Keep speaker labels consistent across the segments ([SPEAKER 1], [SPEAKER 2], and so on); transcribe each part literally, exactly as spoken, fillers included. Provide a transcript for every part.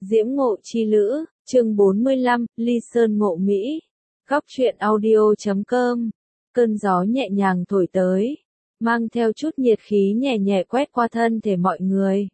[SPEAKER 1] Diễm Ngộ Chi Lữ, chương bốn mươi lăm, Ly Sơn Ngộ Mỹ. Góc truyện audio chấm com. Cơn gió nhẹ nhàng thổi tới, mang theo chút nhiệt khí nhẹ nhẹ quét qua thân thể mọi người,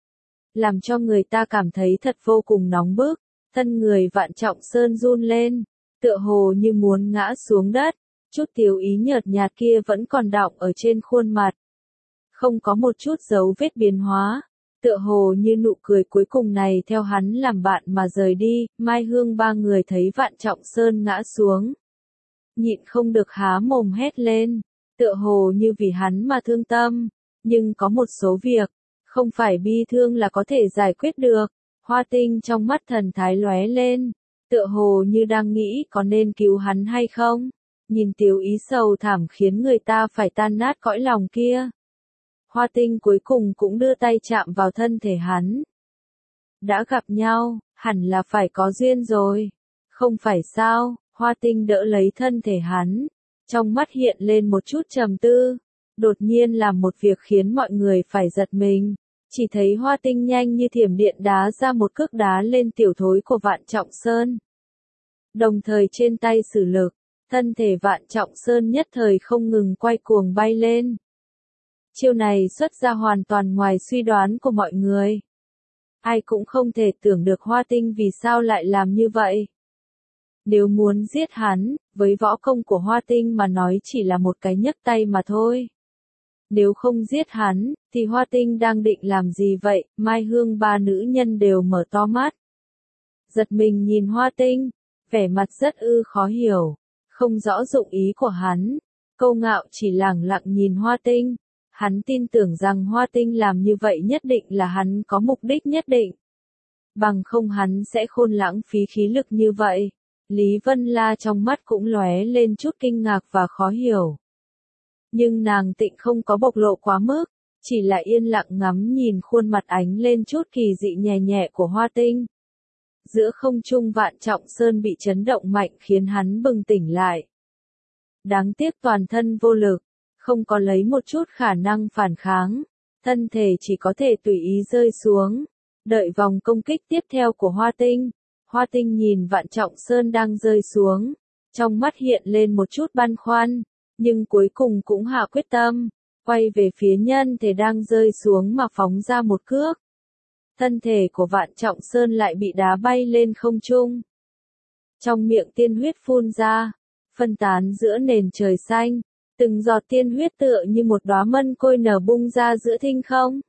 [SPEAKER 1] làm cho người ta cảm thấy thật vô cùng nóng bức. Thân người Vạn Trọng Sơn run lên, tựa hồ như muốn ngã xuống đất. Chút tiêu ý nhợt nhạt kia vẫn còn đọng ở trên khuôn mặt, không có một chút dấu vết biến hóa. Tựa hồ như nụ cười cuối cùng này theo hắn làm bạn mà rời đi. Mai Hương ba người thấy Vạn Trọng Sơn ngã xuống, nhịn không được há mồm hét lên, tựa hồ như vì hắn mà thương tâm. Nhưng có một số việc, không phải bi thương là có thể giải quyết được. Hoa Tinh trong mắt thần thái lóe lên, tựa hồ như đang nghĩ có nên cứu hắn hay không. Nhìn tiểu ý sầu thảm khiến người ta phải tan nát cõi lòng kia, Hoa Tinh cuối cùng cũng đưa tay chạm vào thân thể hắn. Đã gặp nhau, hẳn là phải có duyên rồi, không phải sao? Hoa Tinh đỡ lấy thân thể hắn, trong mắt hiện lên một chút trầm tư, đột nhiên làm một việc khiến mọi người phải giật mình. Chỉ thấy Hoa Tinh nhanh như thiểm điện đá ra một cước đá lên tiểu thối của Vạn Trọng Sơn. Đồng thời trên tay sử lực, thân thể Vạn Trọng Sơn nhất thời không ngừng quay cuồng bay lên. Chiêu này xuất ra hoàn toàn ngoài suy đoán của mọi người. Ai cũng không thể tưởng được Hoa Tinh vì sao lại làm như vậy. Nếu muốn giết hắn, với võ công của Hoa Tinh mà nói chỉ là một cái nhấc tay mà thôi. Nếu không giết hắn, thì Hoa Tinh đang định làm gì vậy? Mai Hương ba nữ nhân đều mở to mắt, giật mình nhìn Hoa Tinh, vẻ mặt rất ư khó hiểu, không rõ dụng ý của hắn. Câu Ngạo chỉ lẳng lặng nhìn Hoa Tinh. Hắn tin tưởng rằng Hoa Tinh làm như vậy nhất định là hắn có mục đích nhất định. Bằng không hắn sẽ khôn lãng phí khí lực như vậy. Lý Vân La trong mắt cũng lóe lên chút kinh ngạc và khó hiểu. Nhưng nàng tịnh không có bộc lộ quá mức, chỉ là yên lặng ngắm nhìn khuôn mặt ánh lên chút kỳ dị nhẹ nhẹ của Hoa Tinh. Giữa không trung Vạn Trọng Sơn bị chấn động mạnh khiến hắn bừng tỉnh lại. Đáng tiếc toàn thân vô lực, không có lấy một chút khả năng phản kháng, thân thể chỉ có thể tùy ý rơi xuống, đợi vòng công kích tiếp theo của Hoa Tinh. Hoa Tinh nhìn Vạn Trọng Sơn đang rơi xuống, trong mắt hiện lên một chút băn khoăn, nhưng cuối cùng cũng hạ quyết tâm, quay về phía nhân thể đang rơi xuống mà phóng ra một cước. Thân thể của Vạn Trọng Sơn lại bị đá bay lên không trung. Trong miệng tiên huyết phun ra, phân tán giữa nền trời xanh. Từng giọt tiên huyết tựa như một đóa mân côi nở bung ra giữa thinh không,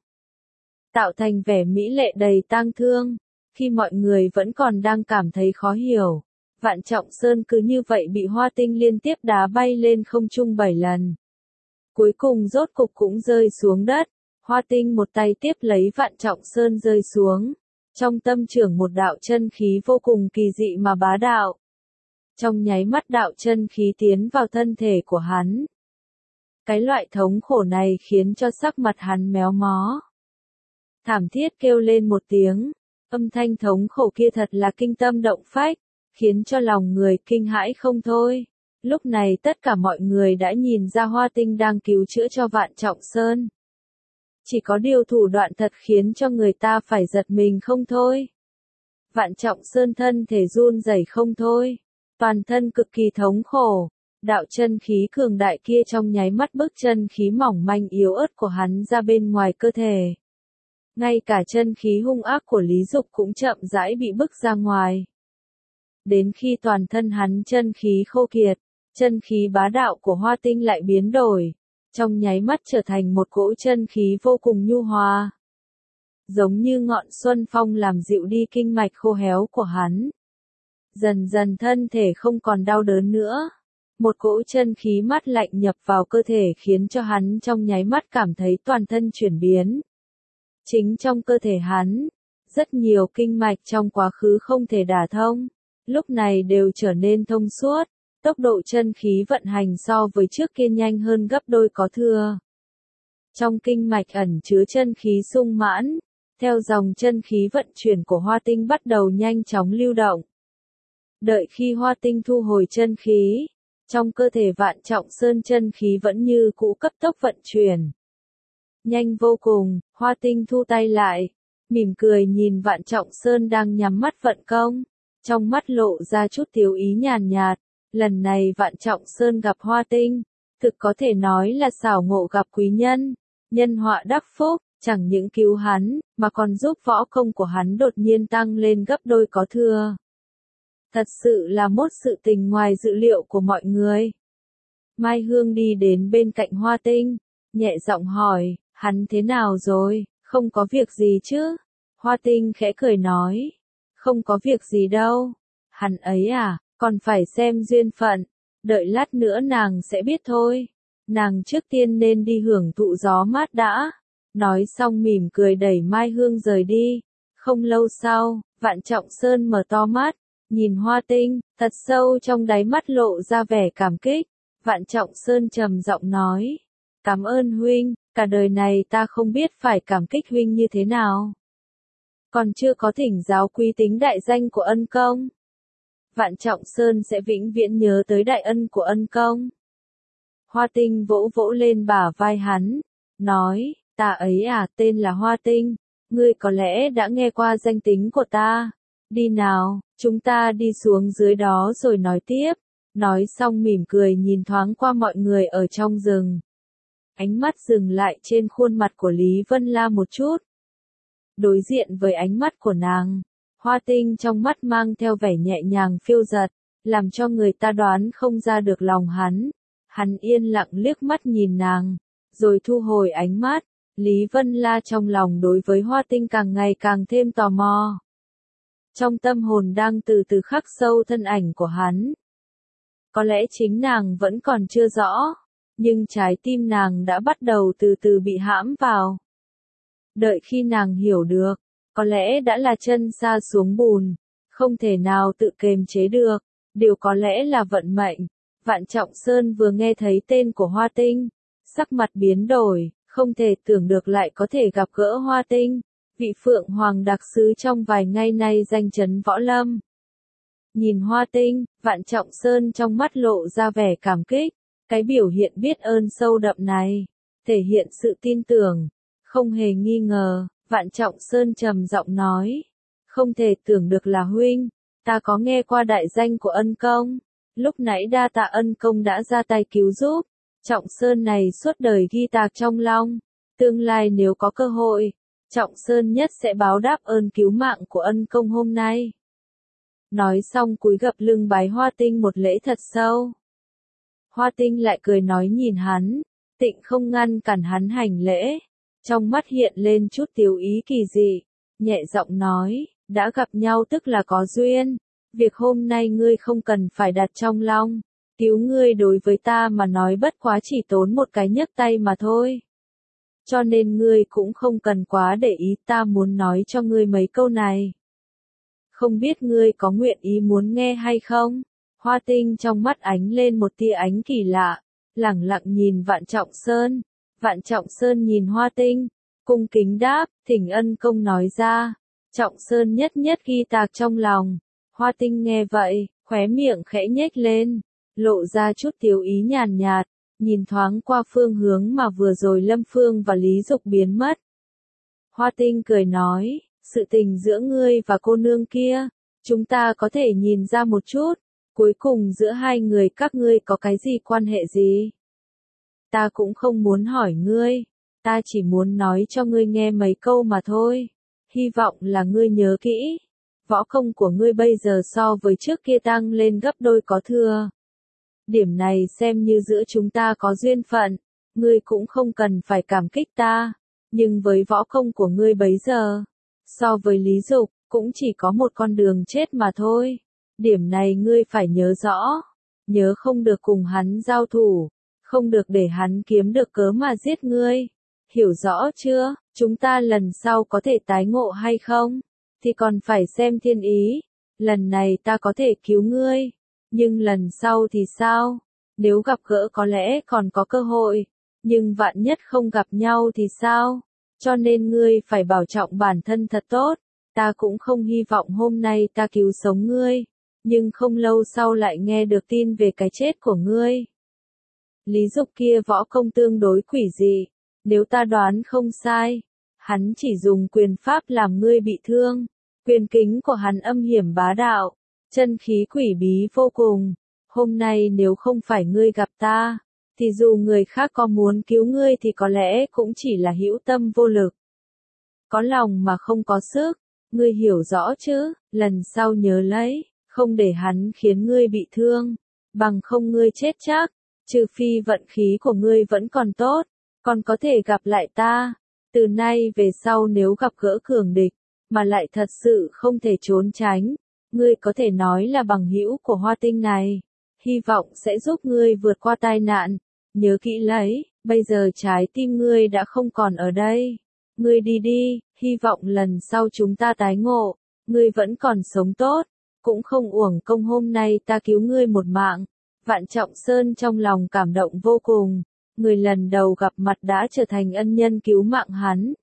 [SPEAKER 1] tạo thành vẻ mỹ lệ đầy tang thương. Khi mọi người vẫn còn đang cảm thấy khó hiểu, Vạn Trọng Sơn cứ như vậy bị Hoa Tinh liên tiếp đá bay lên không trung bảy lần. Cuối cùng rốt cục cũng rơi xuống đất. Hoa Tinh một tay tiếp lấy Vạn Trọng Sơn rơi xuống, trong tâm trưởng một đạo chân khí vô cùng kỳ dị mà bá đạo. Trong nháy mắt đạo chân khí tiến vào thân thể của hắn. Cái loại thống khổ này khiến cho sắc mặt hắn méo mó, thảm thiết kêu lên một tiếng. Âm thanh thống khổ kia thật là kinh tâm động phách, khiến cho lòng người kinh hãi không thôi. Lúc này tất cả mọi người đã nhìn ra Hoa Tinh đang cứu chữa cho Vạn Trọng Sơn. Chỉ có điều thủ đoạn thật khiến cho người ta phải giật mình không thôi. Vạn Trọng Sơn thân thể run rẩy không thôi, toàn thân cực kỳ thống khổ. Đạo chân khí cường đại kia trong nháy mắt bức chân khí mỏng manh yếu ớt của hắn ra bên ngoài cơ thể. Ngay cả chân khí hung ác của Lý Dục cũng chậm rãi bị bức ra ngoài. Đến khi toàn thân hắn chân khí khô kiệt, chân khí bá đạo của Hoa Tinh lại biến đổi, trong nháy mắt trở thành một cỗ chân khí vô cùng nhu hòa. Giống như ngọn xuân phong làm dịu đi kinh mạch khô héo của hắn. Dần dần thân thể không còn đau đớn nữa. Một cỗ chân khí mát lạnh nhập vào cơ thể khiến cho hắn trong nháy mắt cảm thấy toàn thân chuyển biến. Chính trong cơ thể hắn, rất nhiều kinh mạch trong quá khứ không thể đả thông, lúc này đều trở nên thông suốt, tốc độ chân khí vận hành so với trước kia nhanh hơn gấp đôi có thừa. Trong kinh mạch ẩn chứa chân khí sung mãn, theo dòng chân khí vận chuyển của Hoa Tinh bắt đầu nhanh chóng lưu động. Đợi khi Hoa Tinh thu hồi chân khí, trong cơ thể Vạn Trọng Sơn chân khí vẫn như cũ cấp tốc vận chuyển. Nhanh vô cùng, Hoa Tinh thu tay lại, mỉm cười nhìn Vạn Trọng Sơn đang nhắm mắt vận công, trong mắt lộ ra chút thiếu ý nhàn nhạt. Lần này Vạn Trọng Sơn gặp Hoa Tinh, thực có thể nói là xảo ngộ gặp quý nhân, nhân họa đắc phúc, chẳng những cứu hắn, mà còn giúp võ công của hắn đột nhiên tăng lên gấp đôi có thừa. Thật sự là một sự tình ngoài dự liệu của mọi người. Mai Hương đi đến bên cạnh Hoa Tinh, nhẹ giọng hỏi, hắn thế nào rồi, không có việc gì chứ? Hoa Tinh khẽ cười nói, không có việc gì đâu. Hắn ấy à, còn phải xem duyên phận, đợi lát nữa nàng sẽ biết thôi. Nàng trước tiên nên đi hưởng thụ gió mát đã. Nói xong mỉm cười đẩy Mai Hương rời đi. Không lâu sau, Vạn Trọng Sơn mở to mắt, nhìn Hoa Tinh, thật sâu trong đáy mắt lộ ra vẻ cảm kích. Vạn Trọng Sơn trầm giọng nói, cảm ơn huynh, cả đời này ta không biết phải cảm kích huynh như thế nào. Còn chưa có thỉnh giáo quý tính đại danh của ân công. Vạn Trọng Sơn sẽ vĩnh viễn nhớ tới đại ân của ân công. Hoa Tinh vỗ vỗ lên bả vai hắn, nói, ta ấy à, tên là Hoa Tinh, ngươi có lẽ đã nghe qua danh tính của ta. Đi nào, chúng ta đi xuống dưới đó rồi nói tiếp. Nói xong mỉm cười nhìn thoáng qua mọi người ở trong rừng. Ánh mắt dừng lại trên khuôn mặt của Lý Vân La một chút. Đối diện với ánh mắt của nàng, Hoa Tinh trong mắt mang theo vẻ nhẹ nhàng phiêu dật, làm cho người ta đoán không ra được lòng hắn. Hắn yên lặng liếc mắt nhìn nàng, rồi thu hồi ánh mắt. Lý Vân La trong lòng đối với Hoa Tinh càng ngày càng thêm tò mò. Trong tâm hồn đang từ từ khắc sâu thân ảnh của hắn. Có lẽ chính nàng vẫn còn chưa rõ, nhưng trái tim nàng đã bắt đầu từ từ bị hãm vào. Đợi khi nàng hiểu được, có lẽ đã là chân sa xuống bùn, không thể nào tự kiềm chế được, điều có lẽ là vận mệnh. Vạn Trọng Sơn vừa nghe thấy tên của Hoa Tinh, sắc mặt biến đổi, không thể tưởng được lại có thể gặp gỡ Hoa Tinh, vị Phượng Hoàng đặc sứ trong vài ngày nay danh chấn võ lâm. Nhìn Hoa Tinh, Vạn Trọng Sơn trong mắt lộ ra vẻ cảm kích, cái biểu hiện biết ơn sâu đậm này, thể hiện sự tin tưởng, không hề nghi ngờ. Vạn Trọng Sơn trầm giọng nói, không thể tưởng được là huynh, ta có nghe qua đại danh của ân công, lúc nãy đa tạ ân công đã ra tay cứu giúp, Trọng Sơn này suốt đời ghi tạc trong lòng, tương lai nếu có cơ hội, Trọng Sơn nhất sẽ báo đáp ơn cứu mạng của ân công hôm nay. Nói xong cúi gập lưng bái Hoa Tinh một lễ thật sâu. Hoa Tinh lại cười nói nhìn hắn, tịnh không ngăn cản hắn hành lễ. Trong mắt hiện lên chút tiểu ý kỳ dị, nhẹ giọng nói, đã gặp nhau tức là có duyên, việc hôm nay ngươi không cần phải đặt trong lòng, cứu ngươi đối với ta mà nói bất quá chỉ tốn một cái nhấc tay mà thôi. Cho nên ngươi cũng không cần quá để ý, ta muốn nói cho ngươi mấy câu này. Không biết ngươi có nguyện ý muốn nghe hay không? Hoa Tinh trong mắt ánh lên một tia ánh kỳ lạ, lẳng lặng nhìn Vạn Trọng Sơn. Vạn Trọng Sơn nhìn Hoa Tinh, cung kính đáp, thỉnh ân công nói ra. Trọng Sơn nhất nhất ghi tạc trong lòng. Hoa Tinh nghe vậy, khóe miệng khẽ nhếch lên, lộ ra chút thiếu ý nhàn nhạt, nhìn thoáng qua phương hướng mà vừa rồi Lâm Phương và Lý Dục biến mất. Hoa Tinh cười nói, sự tình giữa ngươi và cô nương kia, chúng ta có thể nhìn ra một chút, cuối cùng giữa hai người các ngươi có cái gì quan hệ gì? Ta cũng không muốn hỏi ngươi, ta chỉ muốn nói cho ngươi nghe mấy câu mà thôi, hy vọng là ngươi nhớ kỹ, võ công của ngươi bây giờ so với trước kia tăng lên gấp đôi có thừa. Điểm này xem như giữa chúng ta có duyên phận, ngươi cũng không cần phải cảm kích ta, nhưng với võ công của ngươi bấy giờ, so với Lý Dục, cũng chỉ có một con đường chết mà thôi. Điểm này ngươi phải nhớ rõ, nhớ không được cùng hắn giao thủ, không được để hắn kiếm được cớ mà giết ngươi. Hiểu rõ chưa? Chúng ta lần sau có thể tái ngộ hay không? Thì còn phải xem thiên ý. Lần này ta có thể cứu ngươi, nhưng lần sau thì sao? Nếu gặp gỡ có lẽ còn có cơ hội, nhưng vạn nhất không gặp nhau thì sao? Cho nên ngươi phải bảo trọng bản thân thật tốt. Ta cũng không hy vọng hôm nay ta cứu sống ngươi, nhưng không lâu sau lại nghe được tin về cái chết của ngươi. Lý Dục kia võ công tương đối quỷ dị, nếu ta đoán không sai, Hắn chỉ dùng quyền pháp làm ngươi bị thương. Quyền kính của hắn âm hiểm bá đạo, chân khí quỷ bí vô cùng. Hôm nay nếu không phải ngươi gặp ta, thì dù người khác có muốn cứu ngươi thì có lẽ cũng chỉ là hữu tâm vô lực. Có lòng mà không có sức, ngươi hiểu rõ chứ, lần sau nhớ lấy, không để hắn khiến ngươi bị thương, bằng không ngươi chết chắc, trừ phi vận khí của ngươi vẫn còn tốt, còn có thể gặp lại ta. Từ nay về sau nếu gặp gỡ cường địch, mà lại thật sự không thể trốn tránh, ngươi có thể nói là bằng hữu của Hoa Tinh này, hy vọng sẽ giúp ngươi vượt qua tai nạn. Nhớ kỹ lấy, bây giờ trái tim ngươi đã không còn ở đây. Ngươi đi đi, hy vọng lần sau chúng ta tái ngộ, ngươi vẫn còn sống tốt, cũng không uổng công hôm nay ta cứu ngươi một mạng. Vạn Trọng Sơn trong lòng cảm động vô cùng, người lần đầu gặp mặt đã trở thành ân nhân cứu mạng hắn.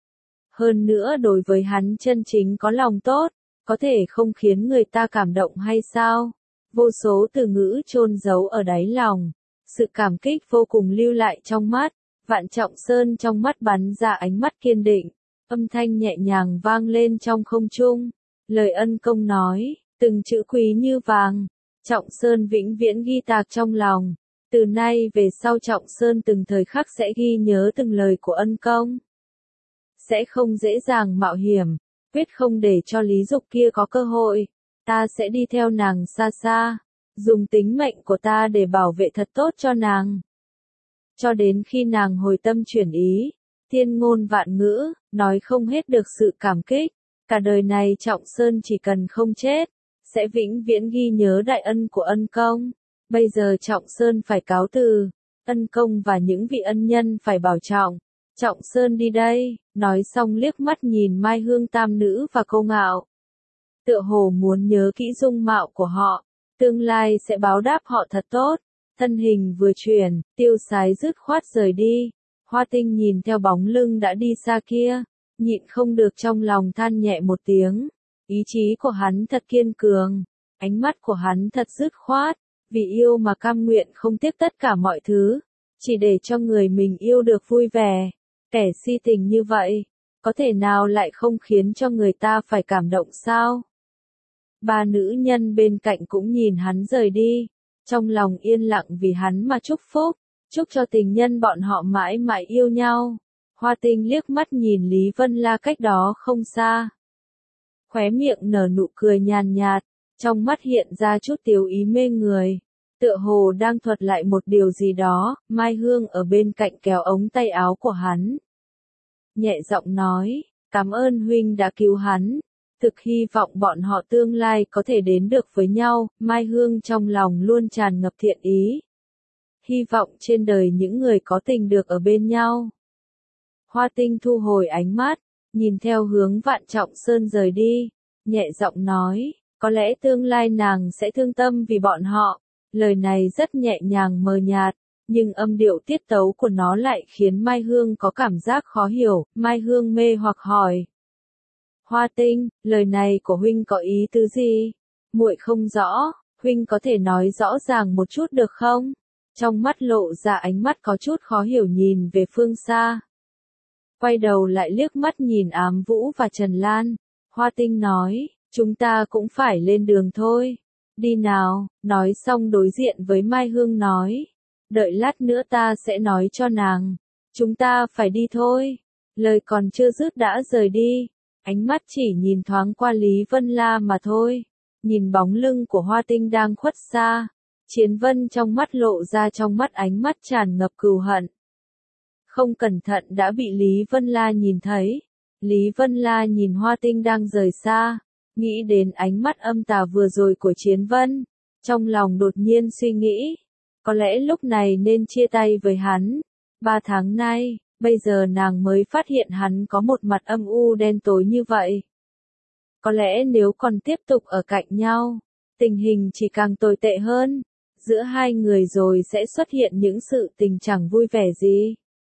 [SPEAKER 1] Hơn nữa đối với hắn chân chính có lòng tốt, có thể không khiến người ta cảm động hay sao? Vô số từ ngữ chôn giấu ở đáy lòng, sự cảm kích vô cùng lưu lại trong mắt. Vạn Trọng Sơn trong mắt bắn ra ánh mắt kiên định, âm thanh nhẹ nhàng vang lên trong không trung. Lời ân công nói, từng chữ quý như vàng, Trọng Sơn vĩnh viễn ghi tạc trong lòng. Từ nay về sau Trọng Sơn từng thời khắc sẽ ghi nhớ từng lời của ân công. Sẽ không dễ dàng mạo hiểm, quyết không để cho Lý Dục kia có cơ hội. Ta sẽ đi theo nàng xa xa, dùng tính mệnh của ta để bảo vệ thật tốt cho nàng. Cho đến khi nàng hồi tâm chuyển ý, thiên ngôn vạn ngữ, nói không hết được sự cảm kích. Cả đời này Trọng Sơn chỉ cần không chết, sẽ vĩnh viễn ghi nhớ đại ân của ân công. Bây giờ Trọng Sơn phải cáo từ, ân công và những vị ân nhân phải bảo trọng. Trọng Sơn đi đây, nói xong liếc mắt nhìn Mai Hương tam nữ và Câu Ngạo. Tựa hồ muốn nhớ kỹ dung mạo của họ, tương lai sẽ báo đáp họ thật tốt. Thân hình vừa chuyển, tiêu sái dứt khoát rời đi. Hoa Tinh nhìn theo bóng lưng đã đi xa kia, nhịn không được trong lòng than nhẹ một tiếng. Ý chí của hắn thật kiên cường, ánh mắt của hắn thật dứt khoát, vì yêu mà cam nguyện không tiếc tất cả mọi thứ, chỉ để cho người mình yêu được vui vẻ. Kẻ si tình như vậy, có thể nào lại không khiến cho người ta phải cảm động sao? Ba nữ nhân bên cạnh cũng nhìn hắn rời đi, trong lòng yên lặng vì hắn mà chúc phúc, chúc cho tình nhân bọn họ mãi mãi yêu nhau. Hoa Tinh liếc mắt nhìn Lý Vân La cách đó không xa. Khóe miệng nở nụ cười nhàn nhạt, trong mắt hiện ra chút tiếu ý mê người, tựa hồ đang thuật lại một điều gì đó. Mai Hương ở bên cạnh kéo ống tay áo của hắn, nhẹ giọng nói, cảm ơn huynh đã cứu hắn, thực hy vọng bọn họ tương lai có thể đến được với nhau. Mai Hương trong lòng luôn tràn ngập thiện ý, hy vọng trên đời những người có tình được ở bên nhau. Hoa Tinh thu hồi ánh mắt, nhìn theo hướng Vạn Trọng Sơn rời đi, nhẹ giọng nói, có lẽ tương lai nàng sẽ thương tâm vì bọn họ. Lời này rất nhẹ nhàng mờ nhạt, nhưng âm điệu tiết tấu của nó lại khiến Mai Hương có cảm giác khó hiểu. Mai Hương mê hoặc hỏi, Hoa Tinh, lời này của huynh có ý tứ gì? Muội không rõ, huynh có thể nói rõ ràng một chút được không? Trong mắt lộ ra ánh mắt có chút khó hiểu nhìn về phương xa. Quay đầu lại liếc mắt nhìn Ám Vũ và Trần Lan, Hoa Tinh nói, chúng ta cũng phải lên đường thôi. Đi nào, nói xong đối diện với Mai Hương nói, đợi lát nữa ta sẽ nói cho nàng. Chúng ta phải đi thôi. Lời còn chưa dứt đã rời đi, ánh mắt chỉ nhìn thoáng qua Lý Vân La mà thôi. Nhìn bóng lưng của Hoa Tinh đang khuất xa, Chiến Vân trong mắt lộ ra trong mắt ánh mắt tràn ngập cừu hận. Không cẩn thận đã bị Lý Vân La nhìn thấy. Lý Vân La nhìn Hoa Tinh đang rời xa, nghĩ đến ánh mắt âm tà vừa rồi của Chiến Vân, trong lòng đột nhiên suy nghĩ, có lẽ lúc này nên chia tay với hắn. Ba tháng nay, bây giờ nàng mới phát hiện hắn có một mặt âm u đen tối như vậy. Có lẽ nếu còn tiếp tục ở cạnh nhau, tình hình chỉ càng tồi tệ hơn. Giữa hai người rồi sẽ xuất hiện những sự tình chẳng vui vẻ gì.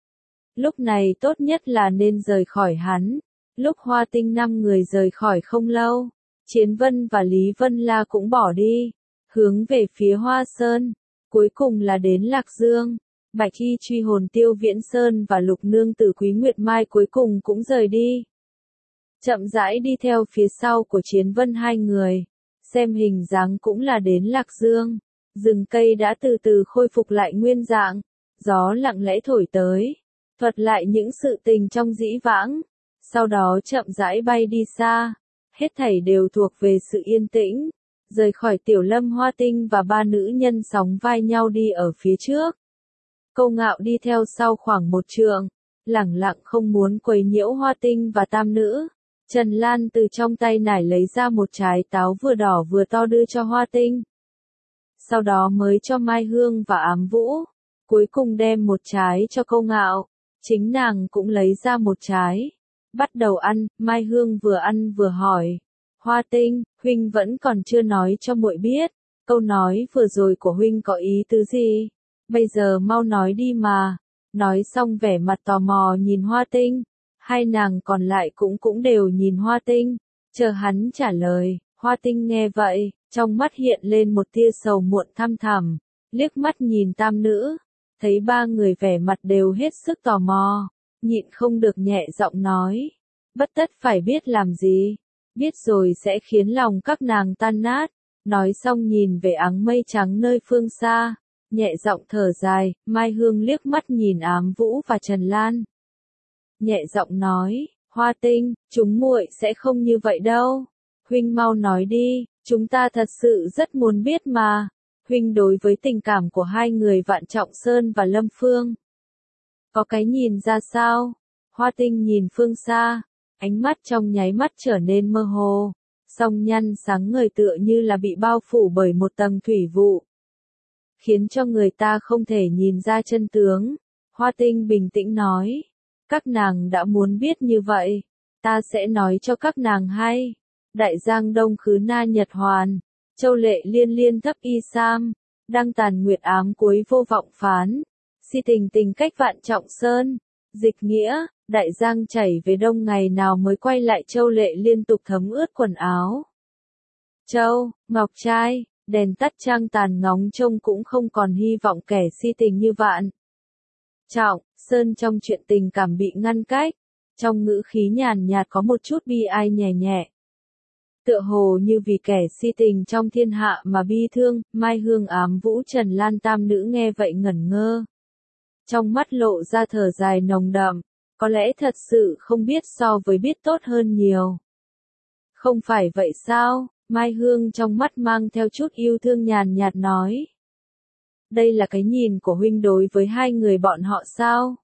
[SPEAKER 1] Lúc này tốt nhất là nên rời khỏi hắn. Lúc Hoa Tinh năm người rời khỏi không lâu, Chiến Vân và Lý Vân La cũng bỏ đi, hướng về phía Hoa Sơn, cuối cùng là đến Lạc Dương. Bạch y truy hồn Tiêu Viễn Sơn và Lục Nương Tử Quý Nguyệt Mai cuối cùng cũng rời đi. Chậm rãi đi theo phía sau của Chiến Vân hai người, xem hình dáng cũng là đến Lạc Dương. Rừng cây đã từ từ khôi phục lại nguyên dạng, gió lặng lẽ thổi tới, thuật lại những sự tình trong dĩ vãng, sau đó chậm rãi bay đi xa, hết thảy đều thuộc về sự yên tĩnh, rời khỏi Tiểu Lâm Hoa Tinh và ba nữ nhân sóng vai nhau đi ở phía trước. Câu Ngạo đi theo sau khoảng một trượng, lẳng lặng không muốn quấy nhiễu Hoa Tinh và tam nữ. Trần Lan từ trong tay nải lấy ra một trái táo vừa đỏ vừa to đưa cho Hoa Tinh. Sau đó mới cho Mai Hương và Ám Vũ, cuối cùng đem một trái cho Câu Ngạo, chính nàng cũng lấy ra một trái. Bắt đầu ăn, Mai Hương vừa ăn vừa hỏi, Hoa Tinh, huynh vẫn còn chưa nói cho muội biết, câu nói vừa rồi của huynh có ý tứ gì? Bây giờ mau nói đi mà. Nói xong vẻ mặt tò mò nhìn Hoa Tinh, hai nàng còn lại cũng cũng đều nhìn Hoa Tinh, chờ hắn trả lời. Hoa Tinh nghe vậy, trong mắt hiện lên một tia sầu muộn thăm thẳm, liếc mắt nhìn tam nữ, thấy ba người vẻ mặt đều hết sức tò mò, nhịn không được nhẹ giọng nói, bất tất phải biết làm gì, biết rồi sẽ khiến lòng các nàng tan nát. Nói xong nhìn về áng mây trắng nơi phương xa, nhẹ giọng thở dài. Mai Hương liếc mắt nhìn Ám Vũ và Trần Lan, nhẹ giọng nói, Hoa Tinh, chúng muội sẽ không như vậy đâu. Huynh mau nói đi, chúng ta thật sự rất muốn biết mà. Huynh đối với tình cảm của hai người Vạn Trọng Sơn và Lâm Phương, có cái nhìn ra sao? Hoa Tinh nhìn phương xa, ánh mắt trong nháy mắt trở nên mơ hồ, song nhăn sáng ngời tựa như là bị bao phủ bởi một tầng thủy vụ, khiến cho người ta không thể nhìn ra chân tướng. Hoa Tinh bình tĩnh nói, các nàng đã muốn biết như vậy, ta sẽ nói cho các nàng hay. Đại Giang Đông Khứ Na Nhật Hoàn, Châu Lệ Liên Liên Thấp Y Sam, Đăng Tàn Nguyệt Ám Cuối Vô Vọng Phán, Si Tình Tình Cách Vạn Trọng Sơn. Dịch nghĩa, Đại Giang chảy về đông ngày nào mới quay lại Châu Lệ liên tục thấm ướt quần áo. Châu, Ngọc Trai, đèn tắt trăng tàn ngóng trông cũng không còn hy vọng kẻ si tình như Vạn Trọng Sơn trong chuyện tình cảm bị ngăn cách, trong ngữ khí nhàn nhạt có một chút bi ai nhẹ nhẹ. Tựa hồ như vì kẻ si tình trong thiên hạ mà bi thương. Mai Hương, Ám Vũ, Trần Lan tam nữ nghe vậy ngẩn ngơ, trong mắt lộ ra thở dài nồng đậm, có lẽ thật sự không biết so với biết tốt hơn nhiều. Không phải vậy sao? Mai Hương trong mắt mang theo chút yêu thương nhàn nhạt nói. Đây là cái nhìn của huynh đối với hai người bọn họ sao?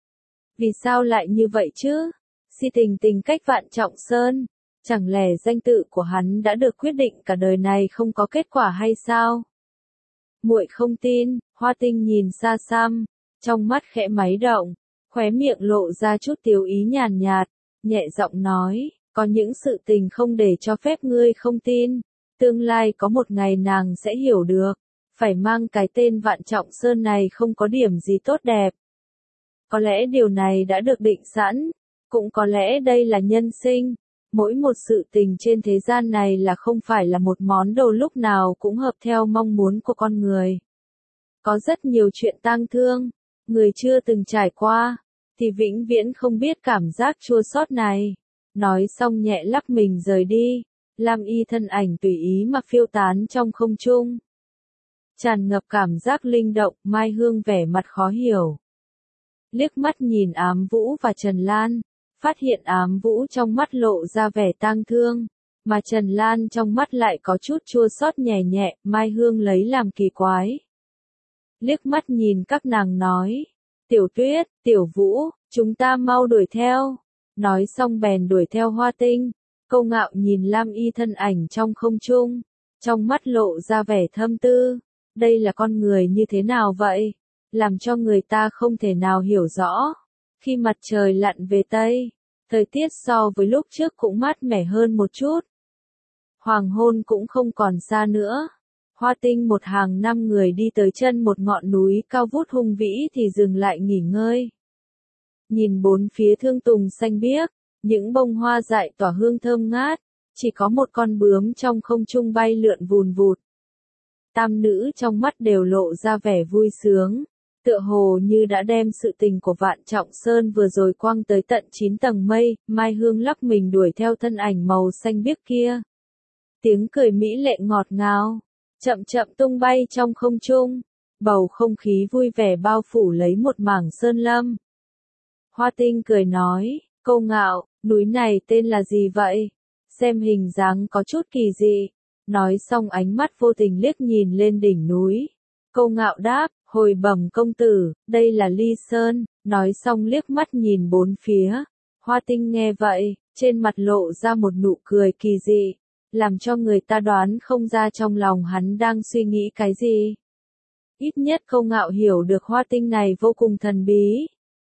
[SPEAKER 1] Vì sao lại như vậy chứ? Si Tình Tình Cách Vạn Trọng Sơn, chẳng lẽ danh tự của hắn đã được quyết định cả đời này không có kết quả hay sao? Muội không tin. Hoa Tinh nhìn xa xăm, trong mắt khẽ máy động, khóe miệng lộ ra chút tiếu ý nhàn nhạt, nhẹ giọng nói, có những sự tình không để cho phép ngươi không tin, tương lai có một ngày nàng sẽ hiểu được, phải mang cái tên Vạn Trọng Sơn này không có điểm gì tốt đẹp. Có lẽ điều này đã được định sẵn, cũng có lẽ đây là nhân sinh, mỗi một sự tình trên thế gian này là không phải là một món đồ lúc nào cũng hợp theo mong muốn của con người. Có rất nhiều chuyện tang thương, người chưa từng trải qua, thì vĩnh viễn không biết cảm giác chua xót này. Nói xong nhẹ lắc mình rời đi, Lam Y thân ảnh tùy ý mà phiêu tán trong không trung, tràn ngập cảm giác linh động. Mai Hương vẻ mặt khó hiểu, liếc mắt nhìn Ám Vũ và Trần Lan, phát hiện Ám Vũ trong mắt lộ ra vẻ tang thương, mà Trần Lan trong mắt lại có chút chua xót nhẹ nhẹ. Mai Hương lấy làm kỳ quái, liếc mắt nhìn các nàng nói, Tiểu Tuyết, Tiểu Vũ, chúng ta mau đuổi theo. Nói xong bèn đuổi theo Hoa Tinh. Câu Ngạo nhìn Lam Y thân ảnh trong không trung, trong mắt lộ ra vẻ thâm tư, đây là con người như thế nào vậy? Làm cho người ta không thể nào hiểu rõ. Khi mặt trời lặn về Tây, thời tiết so với lúc trước cũng mát mẻ hơn một chút. Hoàng hôn cũng không còn xa nữa. Hoa Tinh một hàng năm người đi tới chân một ngọn núi cao vút hùng vĩ thì dừng lại nghỉ ngơi. Nhìn bốn phía thương tùng xanh biếc, những bông hoa dại tỏa hương thơm ngát, chỉ có một con bướm trong không trung bay lượn vùn vụt. Tam nữ trong mắt đều lộ ra vẻ vui sướng, Tựa hồ như đã đem sự tình của Vạn Trọng Sơn vừa rồi quăng tới tận chín tầng mây, Mai Hương lắc mình đuổi theo thân ảnh màu xanh biếc kia. Tiếng cười mỹ lệ ngọt ngào, chậm chậm tung bay trong không trung, bầu không khí vui vẻ bao phủ lấy một mảng sơn lâm. Hoa Tinh cười nói, Câu Ngạo, núi này tên là gì vậy? Xem hình dáng có chút kỳ dị. Nói xong ánh mắt vô tình liếc nhìn lên đỉnh núi. Câu Ngạo đáp, hồi bẩm công tử, đây là Ly Sơn. Nói xong liếc mắt nhìn bốn phía. Hoa Tinh nghe vậy, trên mặt lộ ra một nụ cười kỳ dị, làm cho người ta đoán không ra trong lòng hắn đang suy nghĩ cái gì. Ít nhất Câu Ngạo hiểu được Hoa Tinh này vô cùng thần bí.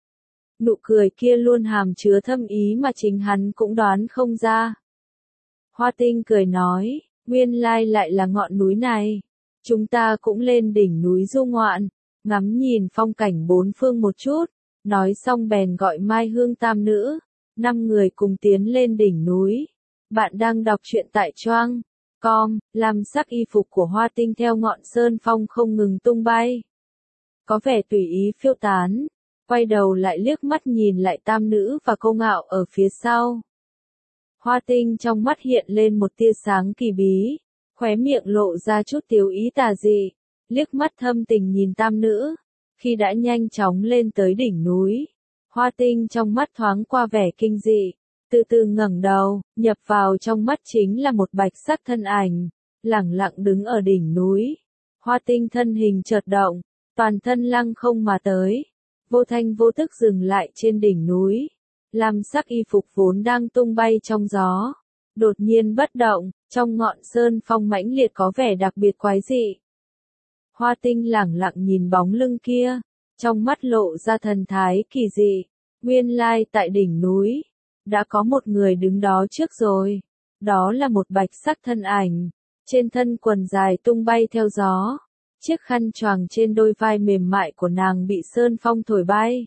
[SPEAKER 1] Nụ cười kia luôn hàm chứa thâm ý mà chính hắn cũng đoán không ra. Hoa Tinh cười nói, nguyên lai lại là ngọn núi này. Chúng ta cũng lên đỉnh núi du ngoạn, ngắm nhìn phong cảnh bốn phương một chút. Nói xong bèn gọi Mai Hương tam nữ, năm người cùng tiến lên đỉnh núi. Bạn đang đọc truyện tại Choang com, lam sắc y phục của Hoa Tinh theo ngọn sơn phong không ngừng tung bay. Có vẻ tùy ý phiêu tán, quay đầu lại liếc mắt nhìn lại tam nữ và Câu Ngạo ở phía sau. Hoa Tinh trong mắt hiện lên một tia sáng kỳ bí, khóe miệng lộ ra chút tiếu ý tà dị, liếc mắt thâm tình nhìn tam nữ. Khi đã nhanh chóng lên tới đỉnh núi, Hoa Tinh trong mắt thoáng qua vẻ kinh dị, từ từ ngẩng đầu, nhập vào trong mắt chính là một bạch sắc thân ảnh, lẳng lặng đứng ở đỉnh núi. Hoa Tinh thân hình chợt động, toàn thân lăng không mà tới, vô thanh vô tức dừng lại trên đỉnh núi. Lam sắc y phục vốn đang tung bay trong gió, đột nhiên bất động, trong ngọn sơn phong mãnh liệt có vẻ đặc biệt quái dị. Hoa Tinh lẳng lặng nhìn bóng lưng kia, trong mắt lộ ra thần thái kỳ dị. Nguyên lai tại đỉnh núi, đã có một người đứng đó trước rồi. Đó là một bạch sắc thân ảnh, trên thân quần dài tung bay theo gió. Chiếc khăn choàng trên đôi vai mềm mại của nàng bị sơn phong thổi bay,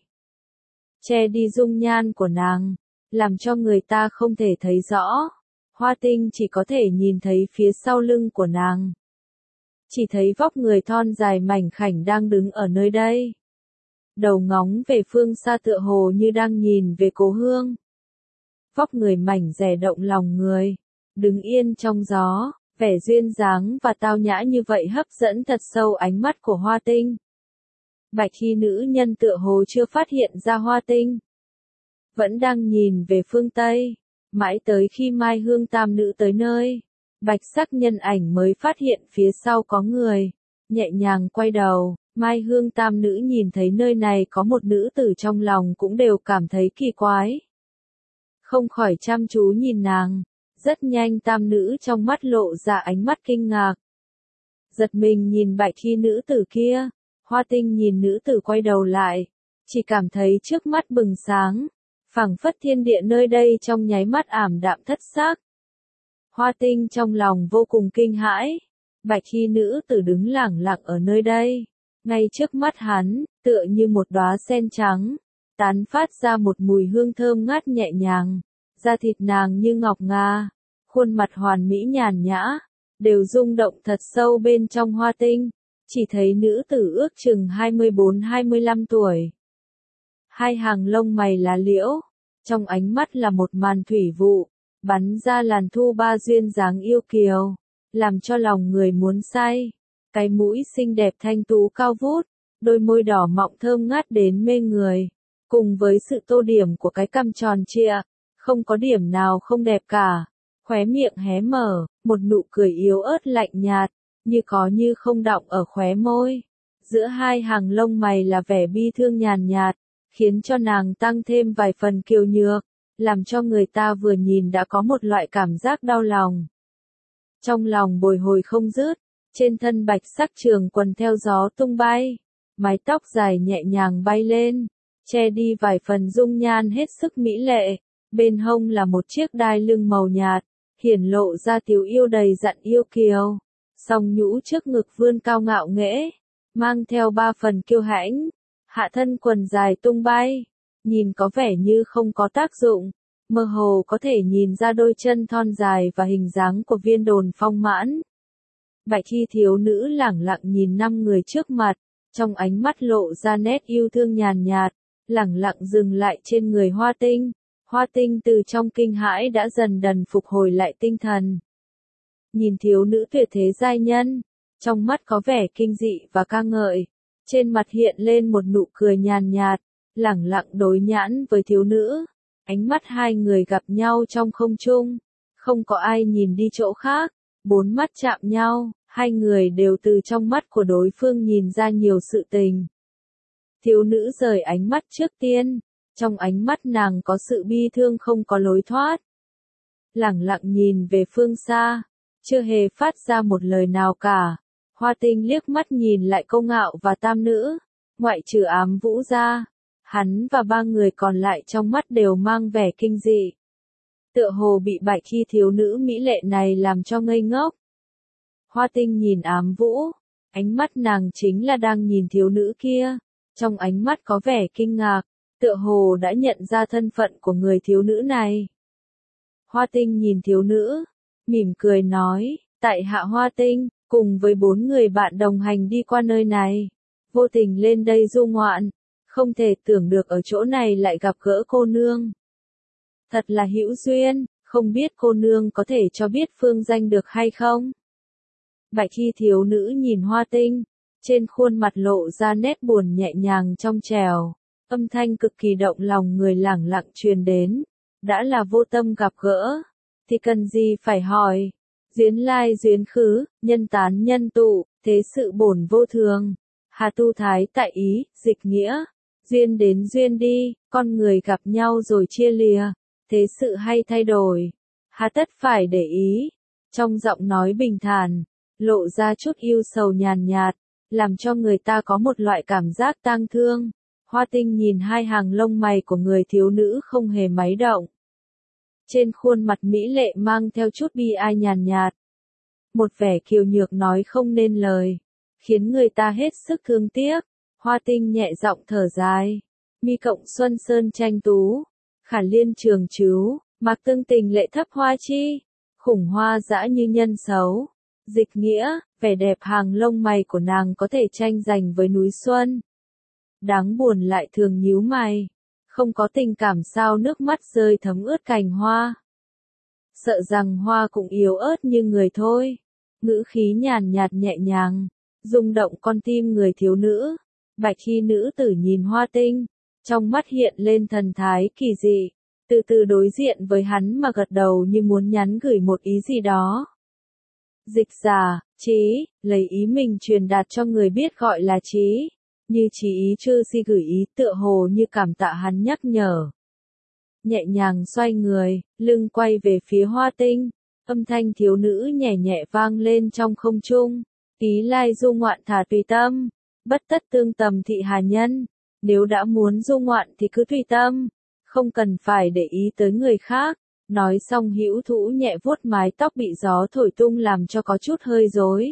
[SPEAKER 1] che đi dung nhan của nàng, làm cho người ta không thể thấy rõ. Hoa Tinh chỉ có thể nhìn thấy phía sau lưng của nàng. Chỉ thấy vóc người thon dài mảnh khảnh đang đứng ở nơi đây. Đầu ngóng về phương xa tựa hồ như đang nhìn về cố hương. Vóc người mảnh dẻ động lòng người, đứng yên trong gió, vẻ duyên dáng và tao nhã như vậy hấp dẫn thật sâu ánh mắt của Hoa Tinh. Bạch y nữ nhân tựa hồ chưa phát hiện ra Hoa Tinh, vẫn đang nhìn về phương Tây, mãi tới khi Mai Hương tam nữ tới nơi, bạch sắc nhân ảnh mới phát hiện phía sau có người, nhẹ nhàng quay đầu. Mai Hương tam nữ nhìn thấy nơi này có một nữ tử trong lòng cũng đều cảm thấy kỳ quái, không khỏi chăm chú nhìn nàng. Rất nhanh tam nữ trong mắt lộ ra ánh mắt kinh ngạc, giật mình nhìn bạch y nữ tử kia. Hoa Tinh nhìn nữ tử quay đầu lại, chỉ cảm thấy trước mắt bừng sáng, phảng phất thiên địa nơi đây trong nháy mắt ảm đạm thất sắc. Hoa Tinh trong lòng vô cùng kinh hãi, bạch y nữ tử đứng lẳng lặng ở nơi đây, ngay trước mắt hắn, tựa như một đóa sen trắng, tán phát ra một mùi hương thơm ngát nhẹ nhàng, da thịt nàng như ngọc ngà, khuôn mặt hoàn mỹ nhàn nhã, đều rung động thật sâu bên trong Hoa Tinh. Chỉ thấy nữ tử ước chừng hai mươi bốn hai mươi lăm tuổi. Hai hàng lông mày lá liễu, trong ánh mắt là một màn thủy vụ, bắn ra làn thu ba duyên dáng yêu kiều, làm cho lòng người muốn say. Cái mũi xinh đẹp thanh tú cao vút, đôi môi đỏ mọng thơm ngát đến mê người, cùng với sự tô điểm của cái cằm tròn trịa, không có điểm nào không đẹp cả. Khóe miệng hé mở, một nụ cười yếu ớt lạnh nhạt, như có như không đọng ở khóe môi. Giữa hai hàng lông mày là vẻ bi thương nhàn nhạt, khiến cho nàng tăng thêm vài phần kiều nhược, làm cho người ta vừa nhìn đã có một loại cảm giác đau lòng. Trong lòng bồi hồi không dứt, trên thân bạch sắc trường quần theo gió tung bay, mái tóc dài nhẹ nhàng bay lên, che đi vài phần dung nhan hết sức mỹ lệ, bên hông là một chiếc đai lưng màu nhạt, hiển lộ ra tiểu yêu đầy dặn yêu kiều. Song nhũ trước ngực vươn cao ngạo nghễ, mang theo ba phần kiêu hãnh, hạ thân quần dài tung bay, nhìn có vẻ như không có tác dụng, mơ hồ có thể nhìn ra đôi chân thon dài và hình dáng của viên đồn phong mãn. Bạch y thiếu nữ lẳng lặng nhìn năm người trước mặt, trong ánh mắt lộ ra nét yêu thương nhàn nhạt, lẳng lặng dừng lại trên người Hoa Tinh. Hoa Tinh từ trong kinh hãi đã dần dần phục hồi lại tinh thần. Nhìn thiếu nữ tuyệt thế giai nhân, trong mắt có vẻ kinh dị và ca ngợi, trên mặt hiện lên một nụ cười nhàn nhạt, lẳng lặng đối nhãn với thiếu nữ. Ánh mắt hai người gặp nhau trong không trung, không có ai nhìn đi chỗ khác, bốn mắt chạm nhau, hai người đều từ trong mắt của đối phương nhìn ra nhiều sự tình. Thiếu nữ rời ánh mắt trước tiên, trong ánh mắt nàng có sự bi thương không có lối thoát. Lẳng lặng nhìn về phương xa, chưa hề phát ra một lời nào cả. Hoa Tinh liếc mắt nhìn lại Câu Ngạo và tam nữ, ngoại trừ Ám Vũ ra, hắn và ba người còn lại trong mắt đều mang vẻ kinh dị. Tựa hồ bị bại khi thiếu nữ mỹ lệ này làm cho ngây ngốc. Hoa Tinh nhìn Ám Vũ, ánh mắt nàng chính là đang nhìn thiếu nữ kia, trong ánh mắt có vẻ kinh ngạc, tựa hồ đã nhận ra thân phận của người thiếu nữ này. Hoa Tinh nhìn thiếu nữ, mỉm cười nói, tại hạ Hoa Tinh, cùng với bốn người bạn đồng hành đi qua nơi này, vô tình lên đây du ngoạn, không thể tưởng được ở chỗ này lại gặp gỡ cô nương. Thật là hữu duyên, không biết cô nương có thể cho biết phương danh được hay không? Bạch y thiếu nữ nhìn Hoa Tinh, trên khuôn mặt lộ ra nét buồn nhẹ nhàng trong trẻo, âm thanh cực kỳ động lòng người lẳng lặng truyền đến, đã là vô tâm gặp gỡ, thì cần gì phải hỏi, duyên lai duyên khứ, nhân tán nhân tụ, thế sự bổn vô thường, hà tu thái tại ý, dịch nghĩa, duyên đến duyên đi, con người gặp nhau rồi chia lìa, thế sự hay thay đổi, hà tất phải để ý, trong giọng nói bình thản, lộ ra chút yêu sầu nhàn nhạt, làm cho người ta có một loại cảm giác tang thương. Hoa Tinh nhìn hai hàng lông mày của người thiếu nữ không hề máy động. Trên khuôn mặt mỹ lệ mang theo chút bi ai nhàn nhạt. Một vẻ kiều nhược nói không nên lời, khiến người ta hết sức thương tiếc. Hoa Tinh nhẹ giọng thở dài, mi cộng xuân sơn tranh tú, khả liên trường trứu, mạc tương tình lệ thấp hoa chi, khủng hoa dã như nhân xấu. Dịch nghĩa, vẻ đẹp hàng lông mày của nàng có thể tranh giành với núi xuân. Đáng buồn lại thường nhíu mày, không có tình cảm sao nước mắt rơi thấm ướt cành hoa. Sợ rằng hoa cũng yếu ớt như người thôi. Ngữ khí nhàn nhạt nhẹ nhàng, rung động con tim người thiếu nữ. Bạch y nữ tử nhìn Hoa Tinh, trong mắt hiện lên thần thái kỳ dị, từ từ đối diện với hắn mà gật đầu như muốn nhắn gửi một ý gì đó. Dịch giả, trí, lấy ý mình truyền đạt cho người biết gọi là trí, như trí ý chư si gửi ý tựa hồ như cảm tạ hắn nhắc nhở. Nhẹ nhàng xoay người, lưng quay về phía Hoa Tinh, âm thanh thiếu nữ nhẹ nhẹ vang lên trong không trung, ý lai du ngoạn thả tùy tâm, bất tất tương tầm thị hà nhân, nếu đã muốn du ngoạn thì cứ tùy tâm, không cần phải để ý tới người khác. Nói xong hữu thũ nhẹ vuốt mái tóc bị gió thổi tung làm cho có chút hơi rối.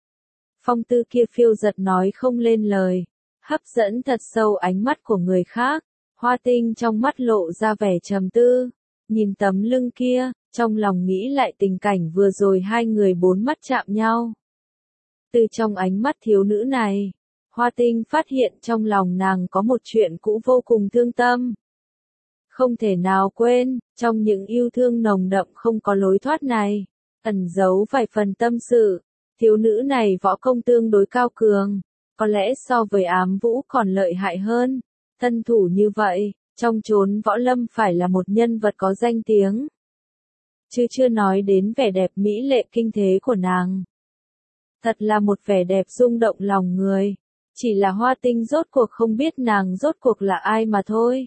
[SPEAKER 1] Phong tư kia phiêu giật nói không lên lời, hấp dẫn thật sâu ánh mắt của người khác. Hoa Tinh trong mắt lộ ra vẻ trầm tư, nhìn tấm lưng kia, trong lòng nghĩ lại tình cảnh vừa rồi hai người bốn mắt chạm nhau. Từ trong ánh mắt thiếu nữ này, Hoa Tinh phát hiện trong lòng nàng có một chuyện cũ vô cùng thương tâm. Không thể nào quên, trong những yêu thương nồng đậm không có lối thoát này, ẩn giấu vài phần tâm sự, thiếu nữ này võ công tương đối cao cường, có lẽ so với Ám Vũ còn lợi hại hơn, thân thủ như vậy, trong chốn võ lâm phải là một nhân vật có danh tiếng. Chứ chưa nói đến vẻ đẹp mỹ lệ kinh thế của nàng. Thật là một vẻ đẹp rung động lòng người, chỉ là Hoa Tinh rốt cuộc không biết nàng rốt cuộc là ai mà thôi.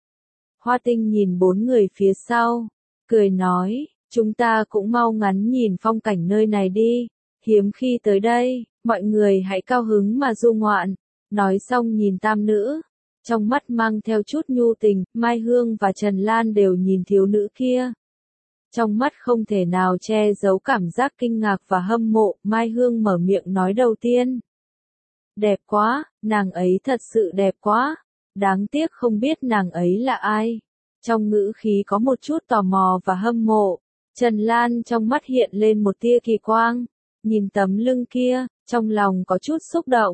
[SPEAKER 1] Hoa Tinh nhìn bốn người phía sau, cười nói, chúng ta cũng mau ngắn nhìn phong cảnh nơi này đi, hiếm khi tới đây, mọi người hãy cao hứng mà du ngoạn. Nói xong nhìn tam nữ, trong mắt mang theo chút nhu tình, Mai Hương và Trần Lan đều nhìn thiếu nữ kia. Trong mắt không thể nào che giấu cảm giác kinh ngạc và hâm mộ, Mai Hương mở miệng nói đầu tiên. Đẹp quá, nàng ấy thật sự đẹp quá. Đáng tiếc không biết nàng ấy là ai. Trong ngữ khí có một chút tò mò và hâm mộ. Trần Lan trong mắt hiện lên một tia kỳ quang. Nhìn tấm lưng kia, trong lòng có chút xúc động.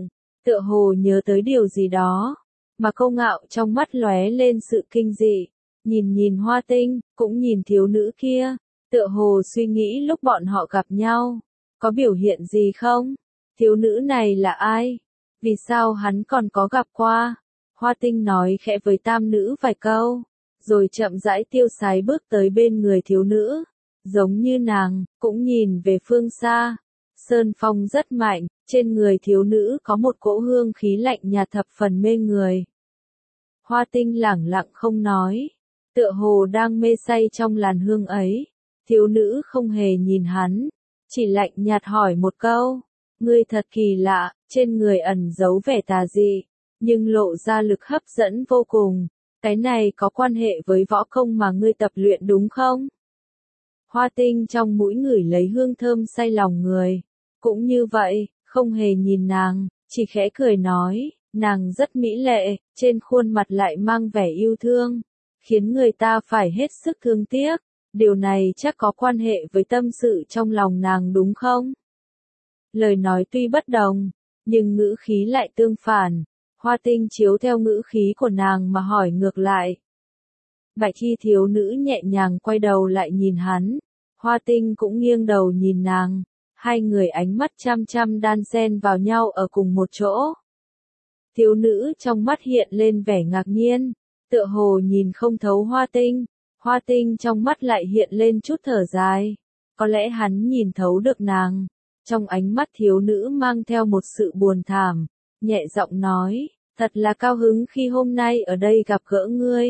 [SPEAKER 1] tựa hồ nhớ tới điều gì đó, mà Câu Ngạo trong mắt lóe lên sự kinh dị, nhìn nhìn Hoa Tinh, cũng nhìn thiếu nữ kia, tựa hồ suy nghĩ lúc bọn họ gặp nhau, có biểu hiện gì không? Thiếu nữ này là ai? Vì sao hắn còn có gặp qua? Hoa Tinh nói khẽ với tam nữ vài câu, rồi chậm rãi tiêu sái bước tới bên người thiếu nữ, giống như nàng, cũng nhìn về phương xa. Sơn phong rất mạnh, trên người thiếu nữ có một cỗ hương khí lạnh nhạt thập phần mê người. Hoa Tinh lẳng lặng không nói, tựa hồ đang mê say trong làn hương ấy. Thiếu nữ không hề nhìn hắn, chỉ lạnh nhạt hỏi một câu, ngươi thật kỳ lạ, trên người ẩn giấu vẻ tà dị, nhưng lộ ra lực hấp dẫn vô cùng, cái này có quan hệ với võ công mà ngươi tập luyện đúng không? Hoa Tinh trong mũi ngửi lấy hương thơm say lòng người, cũng như vậy, không hề nhìn nàng, chỉ khẽ cười nói, nàng rất mỹ lệ, trên khuôn mặt lại mang vẻ yêu thương, khiến người ta phải hết sức thương tiếc. Điều này chắc có quan hệ với tâm sự trong lòng nàng đúng không? Lời nói tuy bất đồng, nhưng ngữ khí lại tương phản. Hoa Tinh chiếu theo ngữ khí của nàng mà hỏi ngược lại. Bạch y thiếu nữ nhẹ nhàng quay đầu lại nhìn hắn. Hoa Tinh cũng nghiêng đầu nhìn nàng. Hai người ánh mắt chăm chăm đan xen vào nhau ở cùng một chỗ. Thiếu nữ trong mắt hiện lên vẻ ngạc nhiên, tựa hồ nhìn không thấu Hoa Tinh. Hoa Tinh trong mắt lại hiện lên chút thở dài. Có lẽ hắn nhìn thấu được nàng. Trong ánh mắt thiếu nữ mang theo một sự buồn thảm, nhẹ giọng nói, thật là cao hứng khi hôm nay ở đây gặp gỡ ngươi.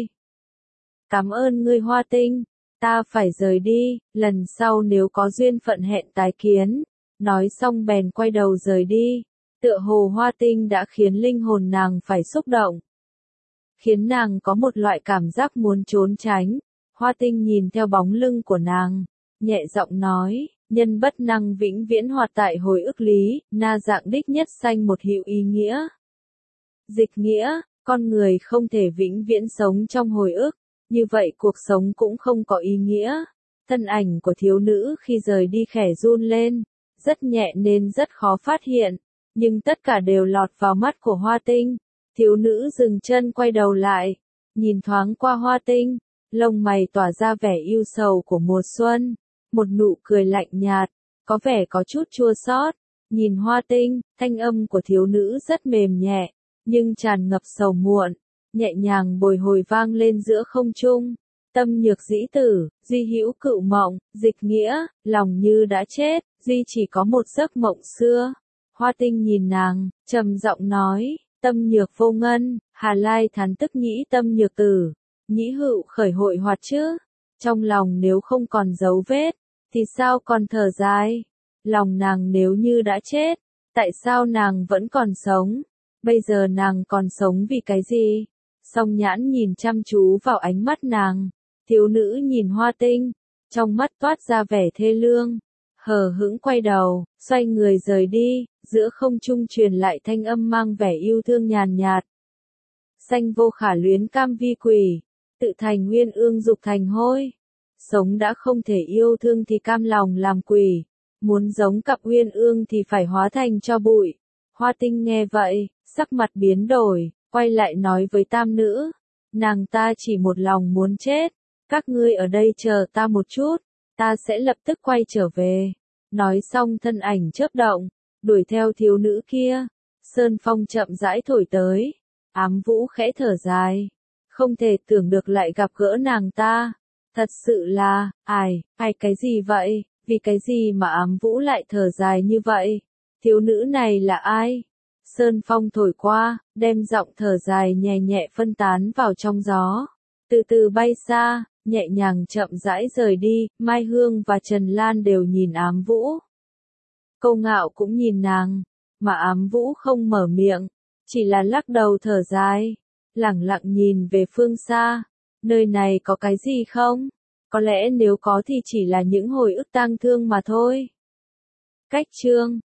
[SPEAKER 1] Cảm ơn ngươi Hoa Tinh, ta phải rời đi, lần sau nếu có duyên phận hẹn tái kiến. Nói xong bèn quay đầu rời đi, tựa hồ Hoa Tinh đã khiến linh hồn nàng phải xúc động. Khiến nàng có một loại cảm giác muốn trốn tránh. Hoa Tinh nhìn theo bóng lưng của nàng, nhẹ giọng nói, nhân bất năng vĩnh viễn hoạt tại hồi ức lý, na dạng đích nhất sanh một hiệu ý nghĩa. Dịch nghĩa, con người không thể vĩnh viễn sống trong hồi ức, như vậy cuộc sống cũng không có ý nghĩa. Thân ảnh của thiếu nữ khi rời đi khẽ run lên, rất nhẹ nên rất khó phát hiện, nhưng tất cả đều lọt vào mắt của Hoa Tinh. Thiếu nữ dừng chân quay đầu lại, nhìn thoáng qua Hoa Tinh. Lông mày tỏa ra vẻ yêu sầu của mùa xuân, một nụ cười lạnh nhạt, có vẻ có chút chua xót. Nhìn Hoa Tinh, thanh âm của thiếu nữ rất mềm nhẹ, nhưng tràn ngập sầu muộn, nhẹ nhàng bồi hồi vang lên giữa không trung. Tâm nhược dĩ tử, duy hữu cựu mộng, dịch nghĩa, lòng như đã chết, duy chỉ có một giấc mộng xưa. Hoa Tinh nhìn nàng, trầm giọng nói, tâm nhược vô ngân, Hà Lai thán tức nhĩ tâm nhược tử. Nhĩ hữu khởi hội hoạt chứ, trong lòng nếu không còn dấu vết, thì sao còn thở dài? Lòng nàng nếu như đã chết, tại sao nàng vẫn còn sống? Bây giờ nàng còn sống vì cái gì? Song nhãn nhìn chăm chú vào ánh mắt nàng, thiếu nữ nhìn Hoa Tinh, trong mắt toát ra vẻ thê lương, hờ hững quay đầu, xoay người rời đi, giữa không trung truyền lại thanh âm mang vẻ yêu thương nhàn nhạt. Sanh vô khả luyến cam vi quỷ. Tự thành nguyên ương dục thành hôi. Sống đã không thể yêu thương thì cam lòng làm quỷ. Muốn giống cặp nguyên ương thì phải hóa thành cho bụi. Hoa Tinh nghe vậy, sắc mặt biến đổi, quay lại nói với tam nữ. Nàng ta chỉ một lòng muốn chết. Các ngươi ở đây chờ ta một chút, ta sẽ lập tức quay trở về. Nói xong thân ảnh chớp động, đuổi theo thiếu nữ kia. Sơn phong chậm rãi thổi tới. Ám Vũ khẽ thở dài. Không thể tưởng được lại gặp gỡ nàng ta. Thật sự là, ai, ai cái gì vậy, vì cái gì mà Ám Vũ lại thở dài như vậy? Thiếu nữ này là ai? Sơn phong thổi qua, đem giọng thở dài nhẹ nhẹ phân tán vào trong gió. Từ từ bay xa, nhẹ nhàng chậm rãi rời đi, Mai Hương và Trần Lan đều nhìn Ám Vũ. Câu Ngạo cũng nhìn nàng, mà Ám Vũ không mở miệng, chỉ là lắc đầu thở dài. Lẳng lặng nhìn về phương xa, nơi này có cái gì không? Có lẽ nếu có thì chỉ là những hồi ức tang thương mà thôi. Cách chương